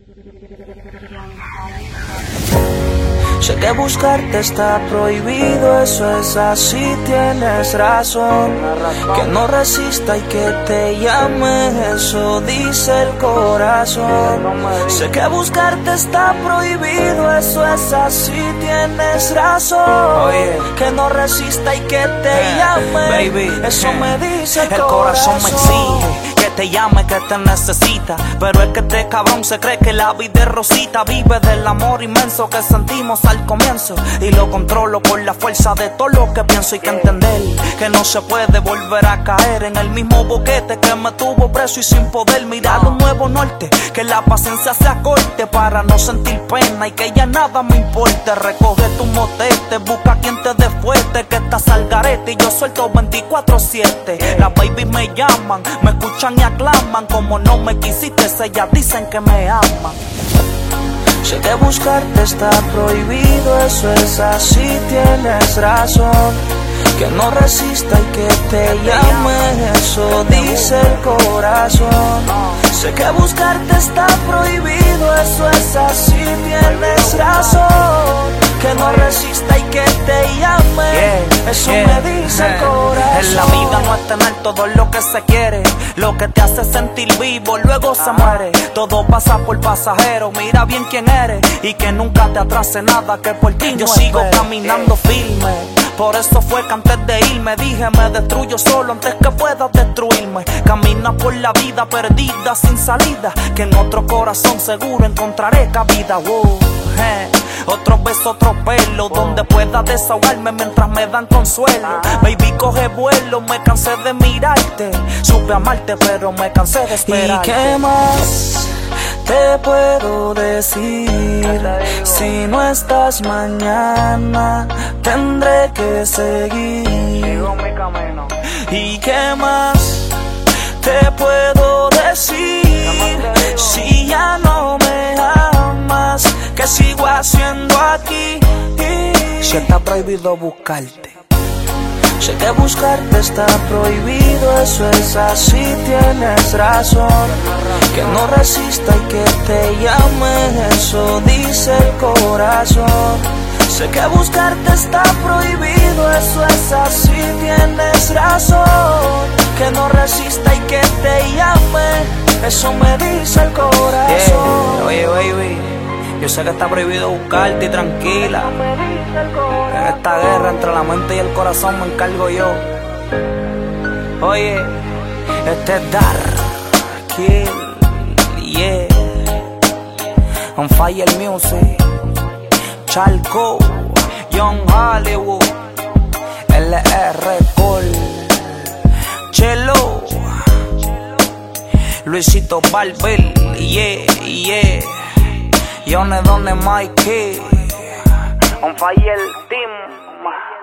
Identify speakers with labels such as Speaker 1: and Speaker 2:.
Speaker 1: Sé que buscarte está prohibido, eso es así, tienes razón. Que no resista y que te llame, eso dice el corazón. Sé que buscarte está prohibido, eso es así, tienes razón. Que no resista y que te llame, baby, eso me dice el corazón.
Speaker 2: Me exige que te llame, que te necesita, pero es que este cabrón se cree que la vida es rosita. Vive del amor inmenso que sentimos al comienzo y lo controlo por la fuerza de todo lo que pienso. Hay que entender que no se puede volver a caer en el mismo boquete que me tuvo preso y sin poder mirar un nuevo norte. Que la paciencia se acorte para no sentir pena y que ya nada me importe. Recoge tu motete, busca quien te dé fuerte, que estás al garete y yo suelto 24/7. Las babies me llaman, me escuchan y aclaman. Como no me quisiste, ellas dicen que me aman.
Speaker 1: Sé que buscarte está prohibido, eso es así, tienes razón. Que no resista y que te llame, eso dice el corazón. Sé que buscarte está prohibido, eso es así, tienes razón. Que no resista y que te llame, eso me dice el corazón.
Speaker 2: En la vida no es tener todo lo que se quiere, lo que te hace sentir vivo luego se muere. Todo pasa por pasajero, mira bien quién eres y que nunca te atrase nada que por ti yo sigo caminando firme. Por eso fue que antes de irme dije me destruyo solo antes que puedas destruirme. Camina por la vida perdida sin salida, que en otro corazón seguro encontraré cabida. Otro beso, otro pelo, donde pueda desahogarme mientras me dan consuelo. Baby, coge vuelo, me cansé de mirarte. Supe amarte, pero me cansé de esperarte.
Speaker 1: ¿Y qué más te puedo decir? Si no estás mañana, tendré que seguir.
Speaker 2: Sigo mi camino.
Speaker 1: ¿Y qué más te puedo decir? Si ya no me amas, ¿qué sigo haciendo aquí?
Speaker 2: Si está prohibido buscarte.
Speaker 1: Sé que buscarte está prohibido, eso es así, tienes razón. Que no resista y que te llame, eso dice el corazón. Sé que buscarte está prohibido, eso es así, tienes razón. Que no resista y que te llame, eso me dice el corazón.
Speaker 2: Oye, baby, yo sé que está prohibido buscarte y tranquila. En esta guerra entre la mente y el corazón me encargo yo. Oye, este es Dark Kill, yeah. On Fire Music, Charco, Young Hollywood, LR Cole, Chelo, Luisito Barber, yeah, yeah. Yone donde Mikey, On Fire Team.